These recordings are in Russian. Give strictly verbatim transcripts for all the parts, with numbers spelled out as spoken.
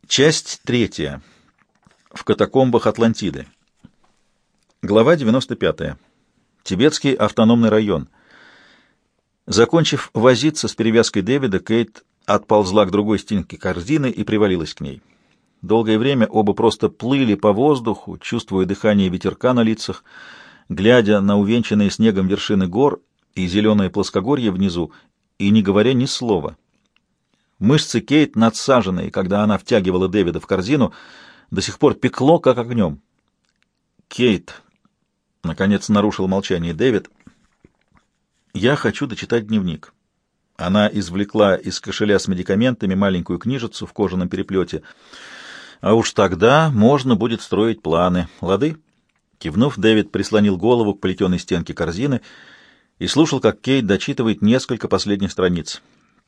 Часть третья. В катакомбах Атлантиды. Глава девяносто пятая. Тибетский автономный район. Закончив возиться с перевязкой Дэвида, Кейт отползла к другой стенке корзины и привалилась к ней. Долгое время оба просто плыли по воздуху, чувствуя дыхание ветерка на лицах, глядя на увенчанные снегом вершины гор и зеленое плоскогорье внизу, и не говоря ни слова. Мышцы Кейт, надсаженные, когда она втягивала Дэвида в корзину, до сих пор пекло, как огнем. «Кейт», — наконец нарушил молчание Дэвид, — «я хочу дочитать дневник». Она извлекла из кошеля с медикаментами маленькую книжицу в кожаном переплете. «А уж тогда можно будет строить планы. Лады?» Кивнув, Дэвид прислонил голову к плетеной стенке корзины и слушал, как Кейт дочитывает несколько последних страниц.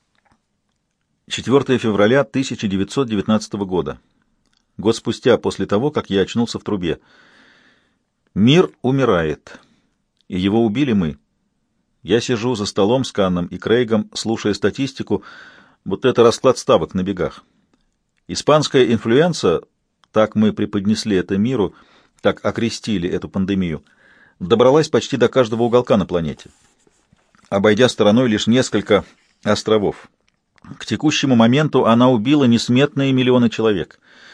четвёртого февраля тысяча девятьсот девятнадцатого года. Год спустя, после того, как я очнулся в трубе. Мир умирает, и его убили мы. Я сижу за столом с Канном и Крейгом, слушая статистику, будто это расклад ставок на бегах. Испанская инфлюенса, так мы преподнесли это миру, так окрестили эту пандемию, добралась почти до каждого уголка на планете, обойдя стороной лишь несколько островов. К текущему моменту она убила несметные миллионы человек.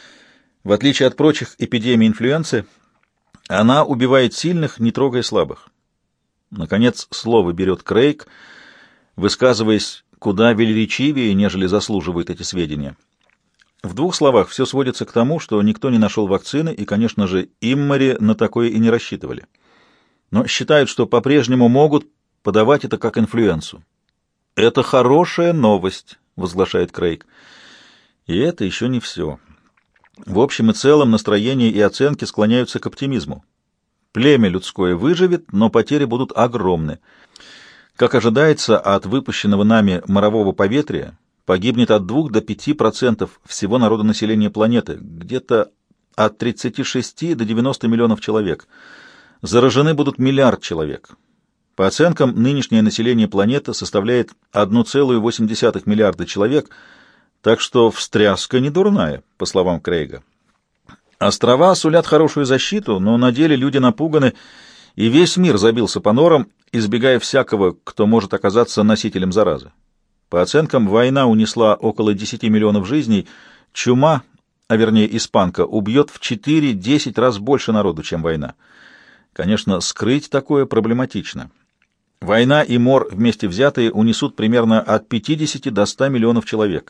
В отличие от прочих эпидемий инфлюенции, она убивает сильных, не трогая слабых. Наконец, слово берет Крейг, высказываясь куда велеречивее, нежели заслуживают эти сведения. В двух словах все сводится к тому, что никто не нашел вакцины, и, конечно же, Иммари на такое и не рассчитывали. Но считают, что по-прежнему могут подавать это как инфлюенсу. «Это хорошая новость», — возглашает Крейг. И это еще не все. В общем и целом настроение и оценки склоняются к оптимизму. Племя людское выживет, но потери будут огромны. Как ожидается, от выпущенного нами морового поветрия погибнет от двух до пяти процентов всего народонаселения планеты, где-то от тридцати шести до девяноста миллионов человек. Заражены будут миллиард человек. По оценкам, нынешнее население планеты составляет одна целая восемь десятых миллиарда человек, так что встряска не дурная, по словам Крейга. Острова сулят хорошую защиту, но на деле люди напуганы, и весь мир забился по норам, избегая всякого, кто может оказаться носителем заразы. По оценкам, война унесла около десяти миллионов жизней, чума, а вернее испанка, убьет в четыре-десять раз больше народу, чем война. Конечно, скрыть такое проблематично. Война и мор вместе взятые унесут примерно от пятидесяти до ста миллионов человек.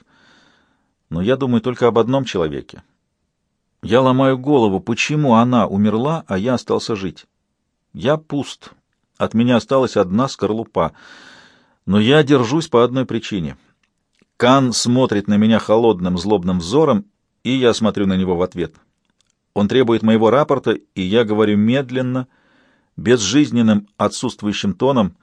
Но я думаю только об одном человеке. Я ломаю голову, почему она умерла, а я остался жить. Я пуст. От меня осталась одна скорлупа. Но я держусь по одной причине. Кан смотрит на меня холодным, злобным взором, и я смотрю на него в ответ. Он требует моего рапорта, и я говорю медленно, безжизненным, отсутствующим тоном.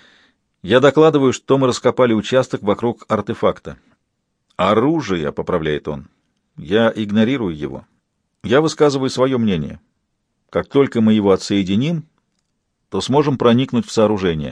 Я докладываю, что мы раскопали участок вокруг артефакта. «Оружие», — поправляет он. Я игнорирую его. Я высказываю свое мнение. Как только мы его отсоединим, то сможем проникнуть в сооружение.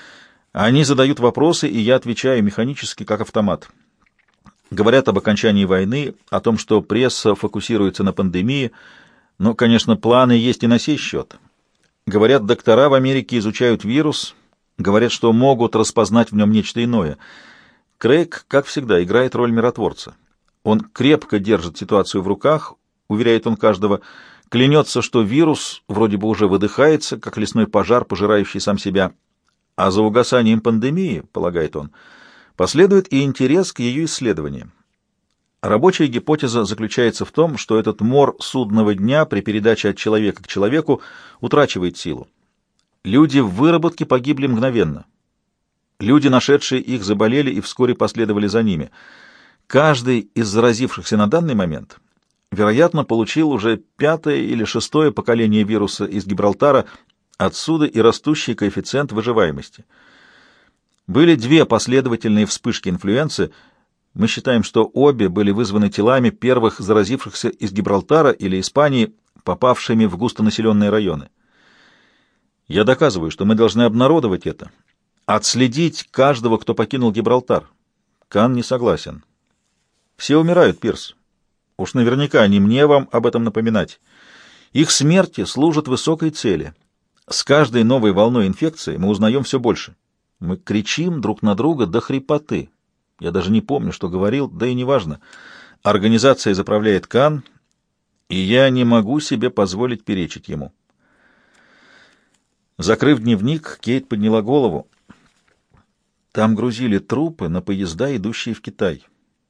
Они задают вопросы, и я отвечаю механически, как автомат. Говорят об окончании войны, о том, что пресса фокусируется на пандемии, но, конечно, планы есть и на сей счет. Говорят, доктора в Америке изучают вирус, говорят, что могут распознать в нем нечто иное. Крейг, как всегда, играет роль миротворца. Он крепко держит ситуацию в руках, уверяет он каждого, клянется, что вирус вроде бы уже выдыхается, как лесной пожар, пожирающий сам себя, а за угасанием пандемии, полагает он, последует и интерес к ее исследованиям. Рабочая гипотеза заключается в том, что этот мор судного дня при передаче от человека к человеку утрачивает силу. Люди в выработке погибли мгновенно. Люди, нашедшие их, заболели и вскоре последовали за ними. Каждый из заразившихся на данный момент, вероятно, получил уже пятое или шестое поколение вируса из Гибралтара, отсюда и растущий коэффициент выживаемости. Были две последовательные вспышки инфлюенции. Мы считаем, что обе были вызваны телами первых заразившихся из Гибралтара или Испании, попавшими в густонаселенные районы. Я доказываю, что мы должны обнародовать это, отследить каждого, кто покинул Гибралтар. Кан не согласен. Все умирают, Пирс. Уж наверняка не мне вам об этом напоминать. Их смерти служат высокой цели. С каждой новой волной инфекции мы узнаем все больше. Мы кричим друг на друга до хрипоты. Я даже не помню, что говорил, да и неважно. Организация заправляет Кан, и я не могу себе позволить перечить ему. Закрыв дневник, Кейт подняла голову. Там грузили трупы на поезда, идущие в Китай.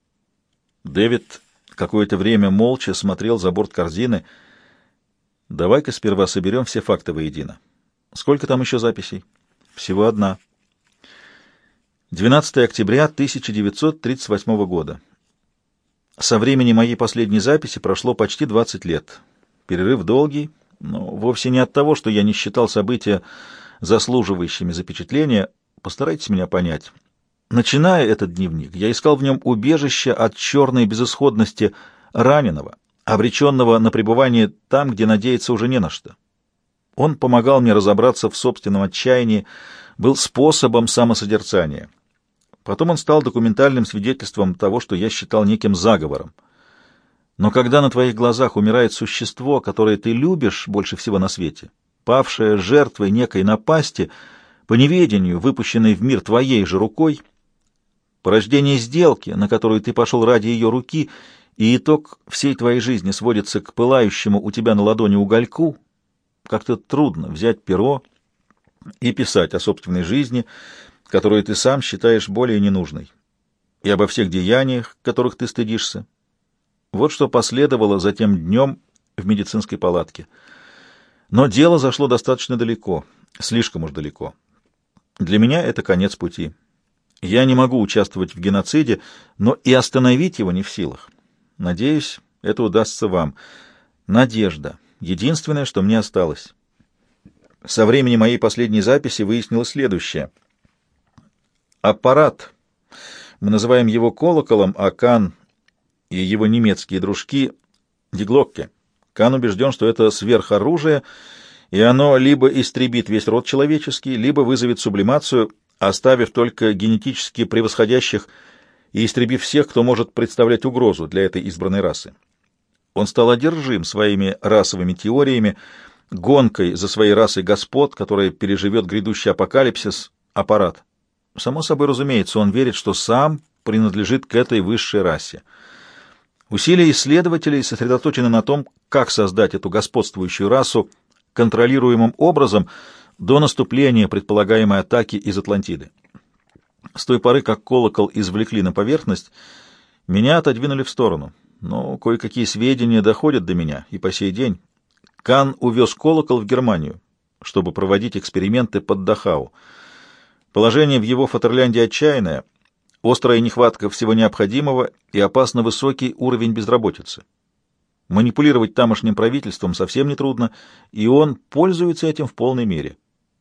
Дэвид какое-то время молча смотрел за борт корзины. Давай-ка сперва соберем все факты воедино. Сколько там еще записей? Всего одна. двенадцатого октября тысяча девятьсот тридцать восьмого года. Со времени моей последней записи прошло почти двадцать лет. Перерыв долгий, но вовсе не от того, что я не считал события заслуживающими запечатления. Постарайтесь меня понять. Начиная этот дневник, я искал в нем убежище от черной безысходности раненого, обреченного на пребывание там, где надеяться уже не на что. Он помогал мне разобраться в собственном отчаянии, был способом самосозерцания. Потом он стал документальным свидетельством того, что я считал неким заговором. Но когда на твоих глазах умирает существо, которое ты любишь больше всего на свете, павшее жертвой некой напасти, по неведению, выпущенной в мир твоей же рукой, порождение сделки, на которую ты пошел ради ее руки, и итог всей твоей жизни сводится к пылающему у тебя на ладони угольку, как-то трудно взять перо и писать о собственной жизни, которую ты сам считаешь более ненужной, и обо всех деяниях, которых ты стыдишься. Вот что последовало за тем днем в медицинской палатке. Но дело зашло достаточно далеко, слишком уж далеко. Для меня это конец пути. Я не могу участвовать в геноциде, но и остановить его не в силах. Надеюсь, это удастся вам. Надежда — единственное, что мне осталось. Со времени моей последней записи выяснилось следующее. Аппарат, мы называем его колоколом, а Кан и его немецкие дружки — диглокке. Кан убежден, что это сверхоружие, и оно либо истребит весь род человеческий, либо вызовет сублимацию, оставив только генетически превосходящих и истребив всех, кто может представлять угрозу для этой избранной расы. Он стал одержим своими расовыми теориями, гонкой за своей расой господ, которая переживет грядущий апокалипсис, аппарат. Само собой разумеется, он верит, что сам принадлежит к этой высшей расе. Усилия исследователей сосредоточены на том, как создать эту господствующую расу контролируемым образом до наступления предполагаемой атаки из Атлантиды. С той поры, как колокол извлекли на поверхность, меня отодвинули в сторону, но кое-какие сведения доходят до меня и по сей день. Кан увез колокол в Германию, чтобы проводить эксперименты под Дахау. Положение в его Фатерлянде отчаянное, острая нехватка всего необходимого и опасно высокий уровень безработицы. Манипулировать тамошним правительством совсем нетрудно, и он пользуется этим в полной мере.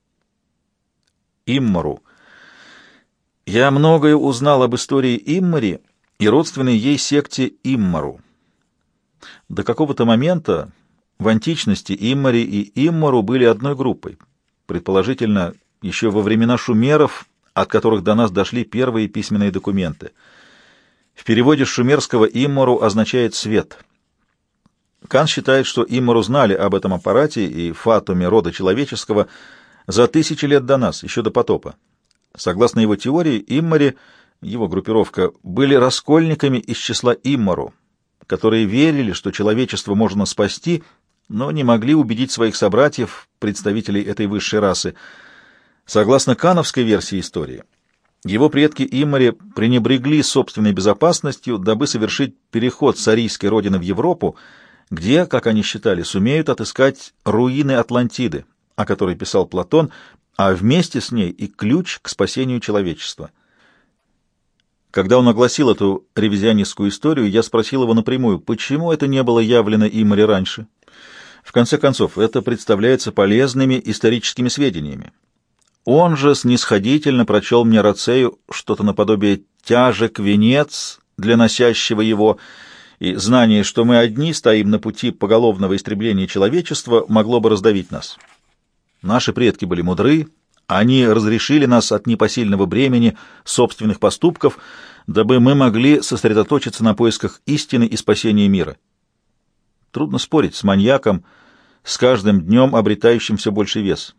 Иммару. Я многое узнал об истории Иммари и родственной ей секте Иммару. До какого-то момента в античности Иммари и Иммару были одной группой, предположительно, еще во времена шумеров, от которых до нас дошли первые письменные документы. В переводе с шумерского «Иммару» означает «свет». Кан считает, что Иммару знали об этом аппарате и фатуме рода человеческого за тысячи лет до нас, еще до потопа. Согласно его теории, Иммари, его группировка, были раскольниками из числа Иммару, которые верили, что человечество можно спасти, но не могли убедить своих собратьев, представителей этой высшей расы. Согласно кановской версии истории, его предки Иммари пренебрегли собственной безопасностью, дабы совершить переход с арийской родины в Европу, где, как они считали, сумеют отыскать руины Атлантиды, о которой писал Платон, а вместе с ней и ключ к спасению человечества. Когда он огласил эту ревизионистскую историю, я спросил его напрямую, почему это не было явлено Иммари раньше. В конце концов, это представляется полезными историческими сведениями. Он же снисходительно прочел мне рацею что-то наподобие «тяжек венец» для носящего его, и знание, что мы одни стоим на пути поголовного истребления человечества, могло бы раздавить нас. Наши предки были мудры, они разрешили нас от непосильного бремени собственных поступков, дабы мы могли сосредоточиться на поисках истины и спасения мира. Трудно спорить с маньяком, с каждым днем обретающим все больший вес.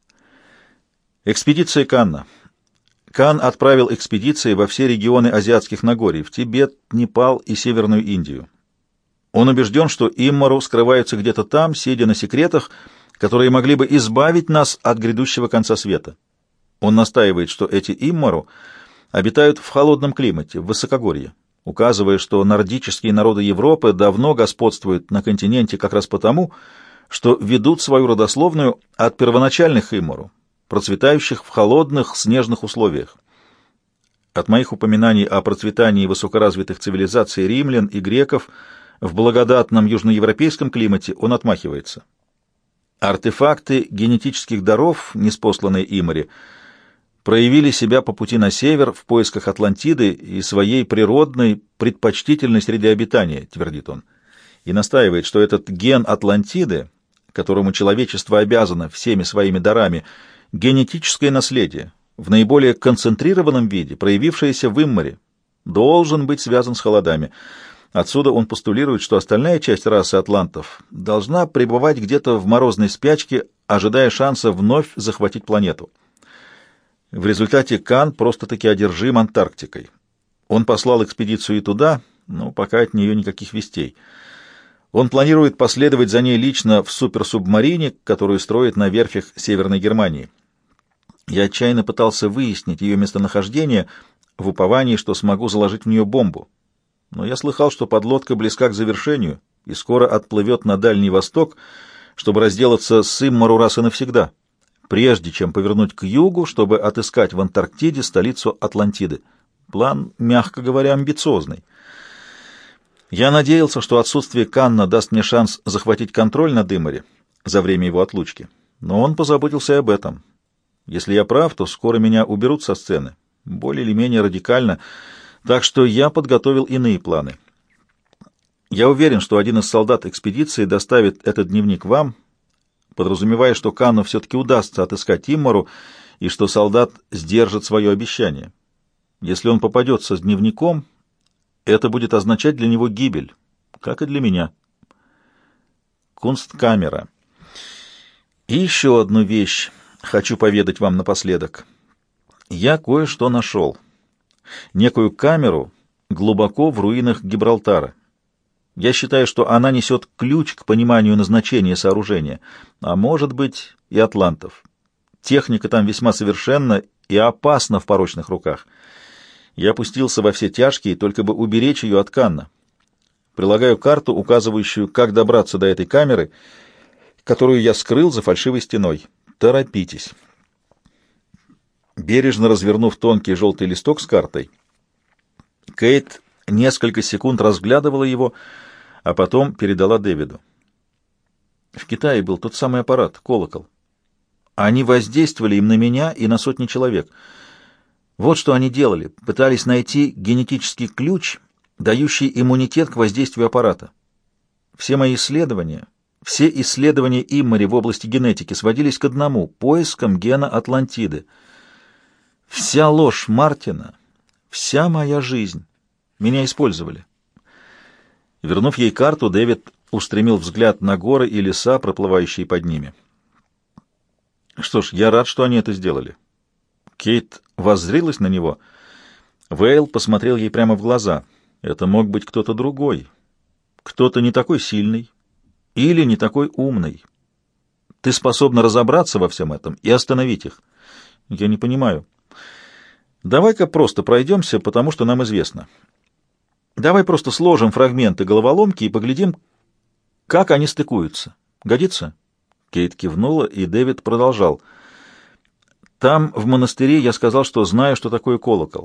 Экспедиция Канна. Кан отправил экспедиции во все регионы азиатских Нагорий, в Тибет, Непал и Северную Индию. Он убежден, что иммору скрываются где-то там, сидя на секретах, которые могли бы избавить нас от грядущего конца света. Он настаивает, что эти иммору обитают в холодном климате, в высокогорье, указывая, что нордические народы Европы давно господствуют на континенте как раз потому, что ведут свою родословную от первоначальных иммору, процветающих в холодных снежных условиях. От моих упоминаний о процветании высокоразвитых цивилизаций римлян и греков в благодатном южноевропейском климате он отмахивается. Артефакты генетических даров, ниспосланные Имари, проявили себя по пути на север в поисках Атлантиды и своей природной предпочтительной среде обитания, твердит он, и настаивает, что этот ген Атлантиды, которому человечество обязано всеми своими дарами, генетическое наследие, в наиболее концентрированном виде, проявившееся в Иммаре, должен быть связан с холодами. Отсюда он постулирует, что остальная часть расы атлантов должна пребывать где-то в морозной спячке, ожидая шанса вновь захватить планету. В результате Кан просто-таки одержим Антарктикой. Он послал экспедицию и туда, но пока от нее никаких вестей. Он планирует последовать за ней лично в суперсубмарине, которую строит на верфях Северной Германии. Я отчаянно пытался выяснить ее местонахождение в уповании, что смогу заложить в нее бомбу. Но я слыхал, что подлодка близка к завершению и скоро отплывет на Дальний Восток, чтобы разделаться с Иммору раз и навсегда, прежде чем повернуть к югу, чтобы отыскать в Антарктиде столицу Атлантиды. План, мягко говоря, амбициозный. Я надеялся, что отсутствие Канна даст мне шанс захватить контроль над Иммори за время его отлучки, но он позаботился об этом. Если я прав, то скоро меня уберут со сцены, более или менее радикально, так что я подготовил иные планы. Я уверен, что один из солдат экспедиции доставит этот дневник вам, подразумевая, что Канну все-таки удастся отыскать Иммору и что солдат сдержит свое обещание. Если он попадется с дневником, это будет означать для него гибель, как и для меня. Кунсткамера. И еще одну вещь хочу поведать вам напоследок. Я кое-что нашел. Некую камеру глубоко в руинах Гибралтара. Я считаю, что она несет ключ к пониманию назначения сооружения, а может быть и атлантов. Техника там весьма совершенна и опасна в порочных руках. Я опустился во все тяжкие, только бы уберечь ее от Канна. Прилагаю карту, указывающую, как добраться до этой камеры, которую я скрыл за фальшивой стеной. Торопитесь. Бережно развернув тонкий желтый листок с картой, Кейт несколько секунд разглядывала его, а потом передала Дэвиду. В Китае был тот самый аппарат, колокол. Они воздействовали им на меня и на сотни человек. Вот что они делали. Пытались найти генетический ключ, дающий иммунитет к воздействию аппарата. Все мои исследования, все исследования Иммори в области генетики сводились к одному — поискам гена Атлантиды. Вся ложь Мартина, вся моя жизнь. Меня использовали. Вернув ей карту, Дэвид устремил взгляд на горы и леса, проплывающие под ними. Что ж, я рад, что они это сделали. Кейт воззрилась на него. Вейл посмотрел ей прямо в глаза. Это мог быть кто-то другой. Кто-то не такой сильный или не такой умный. Ты способна разобраться во всем этом и остановить их. Я не понимаю. Давай-ка просто пройдемся, потому что нам известно. Давай просто сложим фрагменты головоломки и поглядим, как они стыкуются. Годится? Кейт кивнула, и Дэвид продолжал. Там, в монастыре, я сказал, что знаю, что такое колокол.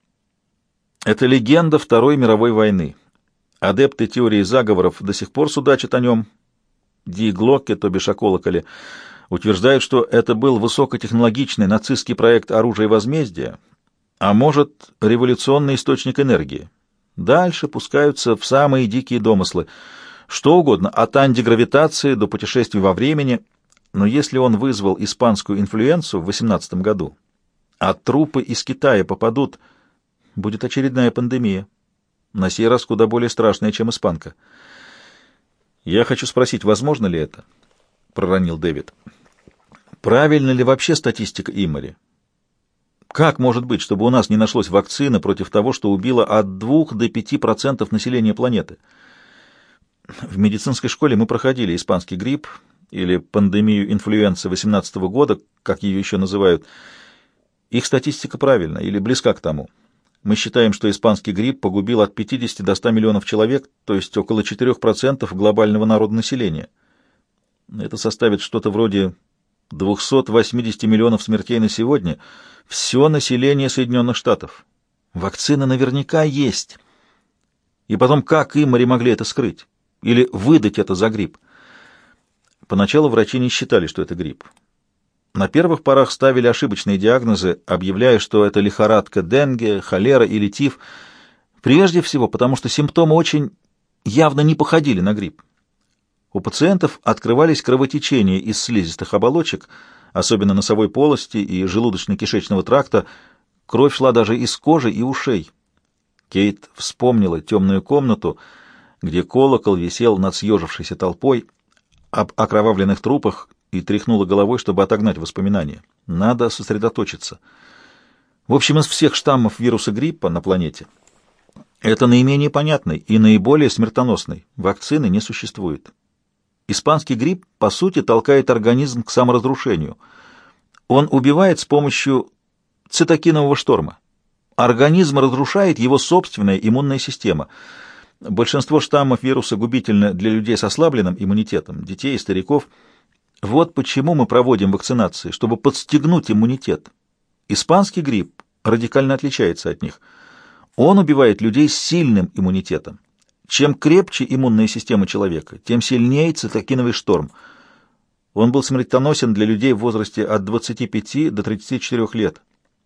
Это легенда Второй мировой войны. Адепты теории заговоров до сих пор судачат о нем. Ди Глокке, то бишь о колоколе, утверждают, что это был высокотехнологичный нацистский проект оружия возмездия, а может, революционный источник энергии. Дальше пускаются в самые дикие домыслы. Что угодно, от антигравитации до путешествий во времени. Но если он вызвал испанскую инфлюенцию в восемнадцатом году, а трупы из Китая попадут... Будет очередная пандемия. На сей раз куда более страшная, чем испанка. «Я хочу спросить, возможно ли это?» — проронил Дэвид. «Правильна ли вообще статистика Иммори? Как может быть, чтобы у нас не нашлось вакцины против того, что убило от двух до пяти процентов населения планеты? В медицинской школе мы проходили испанский грипп или пандемию инфлюенции восемнадцатого года, как ее еще называют. Их статистика правильна или близка к тому. Мы считаем, что испанский грипп погубил от пятидесяти до ста миллионов человек, то есть около четырёх процентов глобального народонаселения. Это составит что-то вроде двухсот восьмидесяти миллионов смертей на сегодня. Все население Соединенных Штатов. Вакцина наверняка есть. И потом, как Иммори могли это скрыть? Или выдать это за грипп? Поначалу врачи не считали, что это грипп. На первых порах ставили ошибочные диагнозы, объявляя, что это лихорадка денге, холера или тиф. Прежде всего, потому что симптомы очень явно не походили на грипп. У пациентов открывались кровотечения из слизистых оболочек, особенно носовой полости и желудочно-кишечного тракта. Кровь шла даже из кожи и ушей. Кейт вспомнила темную комнату, где колокол висел над съежившейся толпой, об окровавленных трупах, и тряхнула головой, чтобы отогнать воспоминания. Надо сосредоточиться. В общем, из всех штаммов вируса гриппа на планете это наименее понятный и наиболее смертоносный. Вакцины не существует. Испанский грипп, по сути, толкает организм к саморазрушению. Он убивает с помощью цитокинового шторма. Организм разрушает его собственная иммунная система. Большинство штаммов вируса губительно для людей с ослабленным иммунитетом, детей и стариков. Вот почему мы проводим вакцинации, чтобы подстегнуть иммунитет. Испанский грипп радикально отличается от них. Он убивает людей с сильным иммунитетом. Чем крепче иммунная система человека, тем сильнее цитокиновый шторм. Он был смертоносен для людей в возрасте от двадцати пяти до тридцати четырёх лет.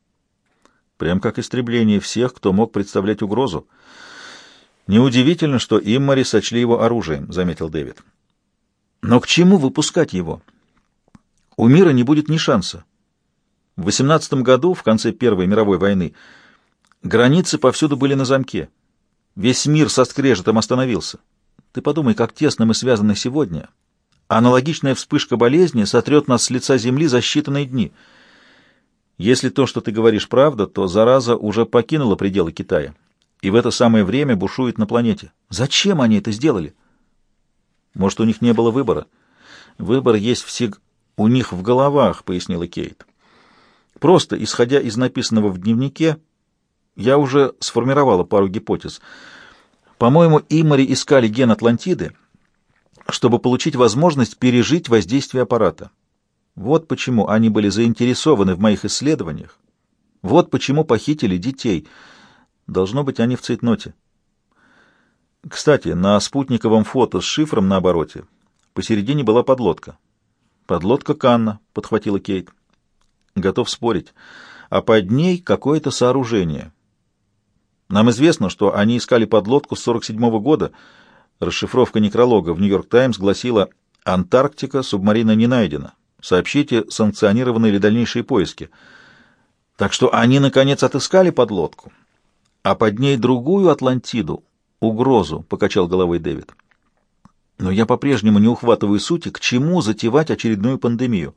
Прям как истребление всех, кто мог представлять угрозу. Неудивительно, что Иммори сочли его оружием, заметил Дэвид. Но к чему выпускать его? У мира не будет ни шанса. В восемнадцатом году, в конце Первой мировой войны, границы повсюду были на замке. Весь мир со скрежетом остановился. Ты подумай, как тесно мы связаны сегодня. Аналогичная вспышка болезни сотрет нас с лица земли за считанные дни. Если то, что ты говоришь, правда, то зараза уже покинула пределы Китая, и в это самое время бушует на планете. Зачем они это сделали? Может, у них не было выбора? Выбор есть всег... у них в головах, пояснила Кейт. Просто, исходя из написанного в дневнике, я уже сформировала пару гипотез. По-моему, Иммори искали ген Атлантиды, чтобы получить возможность пережить воздействие аппарата. Вот почему они были заинтересованы в моих исследованиях. Вот почему похитили детей. Должно быть, они в цейтноте. Кстати, на спутниковом фото с шифром на обороте посередине была подлодка. «Подлодка Канна», — подхватила Кейт. «Готов спорить. А под ней какое-то сооружение. Нам известно, что они искали подлодку с сорок седьмого года. Расшифровка некролога в «Нью-Йорк Таймс» гласила: «Антарктика, субмарина не найдена. Сообщите, санкционированные ли дальнейшие поиски». Так что они, наконец, отыскали подлодку, а под ней другую Атлантиду, угрозу, — покачал головой Дэвид. Но я по-прежнему не ухватываю сути, к чему затевать очередную пандемию.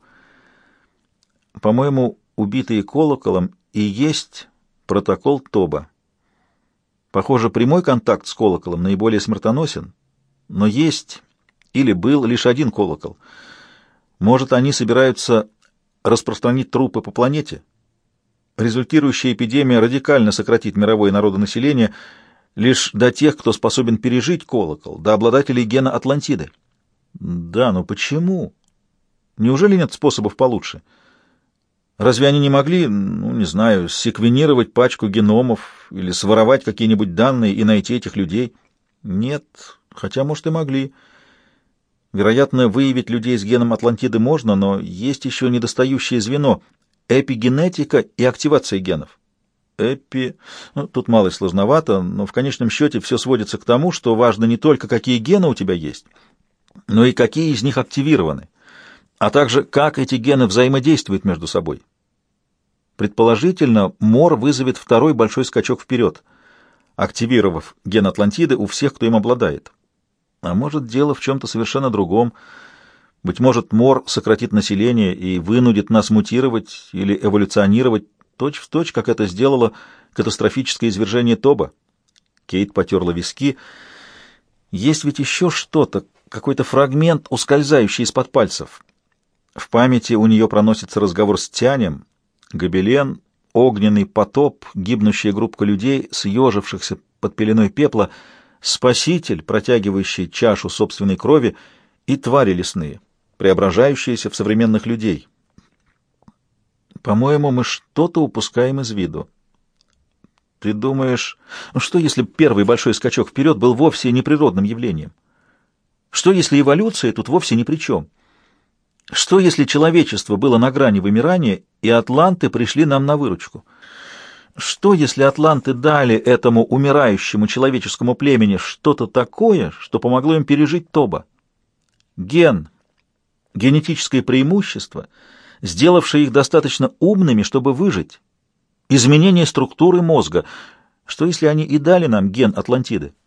По-моему, убитые колоколом и есть протокол Тоба. Похоже, прямой контакт с колоколом наиболее смертоносен, но есть или был лишь один колокол. Может, они собираются распространить трупы по планете? Результирующая эпидемия радикально сократит мировое народонаселение лишь до тех, кто способен пережить колокол, до обладателей гена Атлантиды. Да, но почему? Неужели нет способов получше? Разве они не могли, ну, не знаю, секвенировать пачку геномов или своровать какие-нибудь данные и найти этих людей? Нет, хотя, может, и могли. Вероятно, выявить людей с геном Атлантиды можно, но есть еще недостающее звено — эпигенетика и активация генов. Эпи... Ну, тут мало и сложновато, но в конечном счете все сводится к тому, что важно не только, какие гены у тебя есть, но и какие из них активированы, а также как эти гены взаимодействуют между собой. Предположительно, Мор вызовет второй большой скачок вперед, активировав ген Атлантиды у всех, кто им обладает. А может, дело в чем-то совершенно другом. Быть может, Мор сократит население и вынудит нас мутировать или эволюционировать точь-в-точь, как это сделало катастрофическое извержение Тоба. Кейт потерла виски. Есть ведь еще что-то, какой-то фрагмент, ускользающий из-под пальцев. В памяти у нее проносится разговор с Тянем, гобелен, огненный потоп, гибнущая группа людей, съежившихся под пеленой пепла, спаситель, протягивающий чашу собственной крови, и твари лесные, преображающиеся в современных людей. По-моему, мы что-то упускаем из виду. Ты думаешь, что если первый большой скачок вперед был вовсе неприродным явлением? Что если эволюция тут вовсе ни при чем? Что если человечество было на грани вымирания, и атланты пришли нам на выручку? Что если атланты дали этому умирающему человеческому племени что-то такое, что помогло им пережить Тоба? Ген, генетическое преимущество, сделавшее их достаточно умными, чтобы выжить. Изменение структуры мозга. Что если они и дали нам ген Атлантиды?